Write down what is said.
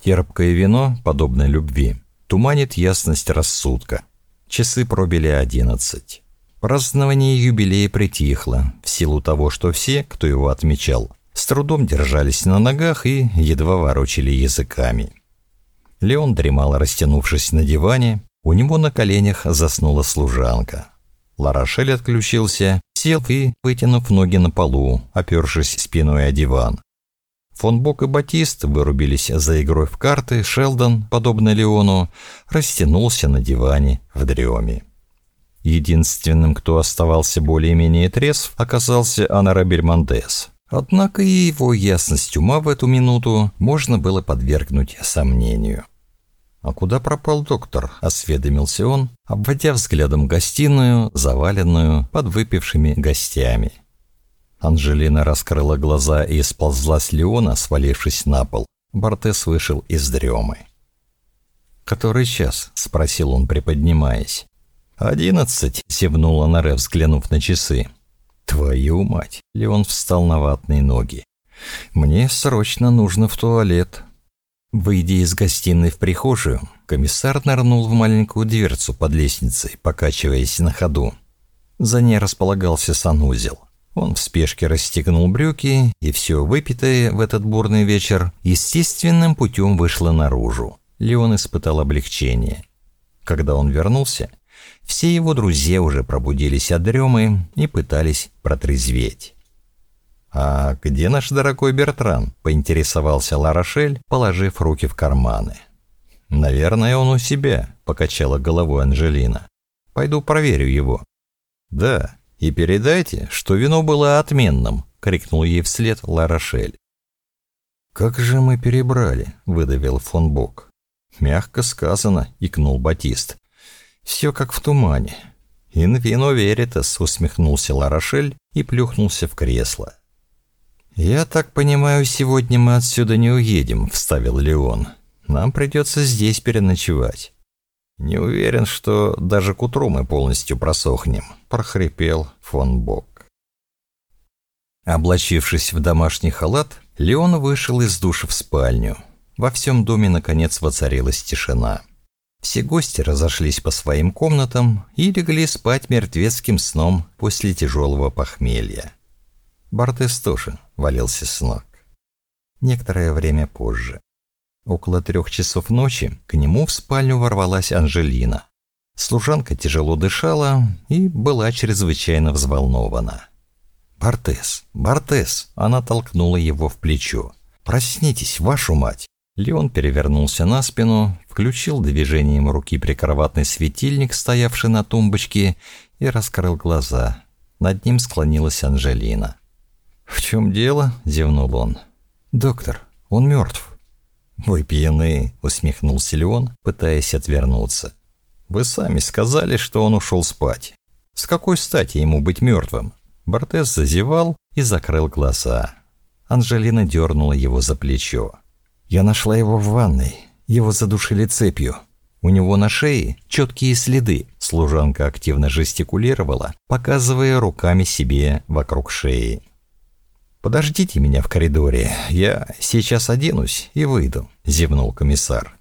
Терпкое вино, подобно любви, туманит ясность рассудка. Часы пробили 11. Празднование юбилея притихло, в силу того, что все, кто его отмечал, с трудом держались на ногах и едва ворочали языками. Леон дремал, растянувшись на диване, у него на коленях заснула служанка. Ла-Рошель отключился, сел и, вытянув ноги на полу, опершись спиной о диван. Фон Бок и Батист вырубились за игрой в карты, Шелдон, подобно Леону, растянулся на диване в дреме. Единственным, кто оставался более-менее трезв, оказался Анарабель Мондес. Однако и его ясность ума в эту минуту можно было подвергнуть сомнению. «А куда пропал доктор?» — осведомился он, обводя взглядом гостиную, заваленную подвыпившими гостями. Анжелина раскрыла глаза и сползла с Леона, свалившись на пол. Бартес вышел из дремы. «Который час?» — спросил он, приподнимаясь. 11, — зевнула Наре, взглянув на часы. «Твою мать!» — Леон встал на ватные ноги. «Мне срочно нужно в туалет». Выйдя из гостиной в прихожую, комиссар нырнул в маленькую дверцу под лестницей, покачиваясь на ходу. За ней располагался санузел. Он в спешке расстегнул брюки, и все выпитое в этот бурный вечер естественным путем вышло наружу. Леон испытал облегчение. Когда он вернулся, все его друзья уже пробудились от дремы и пытались протрезветь. «А где наш дорогой Бертран?» — поинтересовался Ла-Рошель, положив руки в карманы. «Наверное, он у себя», — покачала головой Анжелина. «Пойду проверю его». «Да, и передайте, что вино было отменным», — крикнул ей вслед Ла-Рошель. «Как же мы перебрали», — выдавил фон Бок. «Мягко сказано», — икнул Батист. «Все как в тумане». «Ин вино веритас», — усмехнулся Ла-Рошель и плюхнулся в кресло. «Я так понимаю, сегодня мы отсюда не уедем», — вставил Леон. «Нам придется здесь переночевать». «Не уверен, что даже к утру мы полностью просохнем», — прохрипел фон Бок. Облачившись в домашний халат, Леон вышел из душа в спальню. Во всем доме, наконец, воцарилась тишина. Все гости разошлись по своим комнатам и легли спать мертвецким сном после тяжелого похмелья. Бартес тоже валился с ног. Некоторое время позже, около 3 часов ночи, к нему в спальню ворвалась Анжелина. Служанка тяжело дышала и была чрезвычайно взволнована. «Бартес, Бартес!» — она толкнула его в плечо. «Проснитесь, вашу мать!» Леон перевернулся на спину, включил движением руки прикроватный светильник, стоявший на тумбочке, и раскрыл глаза. Над ним склонилась Анжелина. «В чем дело?» — зевнул он. «Доктор, он мертв». «Вы пьяны», — усмехнулся Леон, пытаясь отвернуться. «Вы сами сказали, что он ушел спать. С какой стати ему быть мертвым?» Бартес зазевал и закрыл глаза. Анжелина дернула его за плечо. «Я нашла его в ванной. Его задушили цепью. У него на шее четкие следы». Служанка активно жестикулировала, показывая руками себе вокруг шеи. «Подождите меня в коридоре. Я сейчас оденусь и выйду», — зевнул комиссар.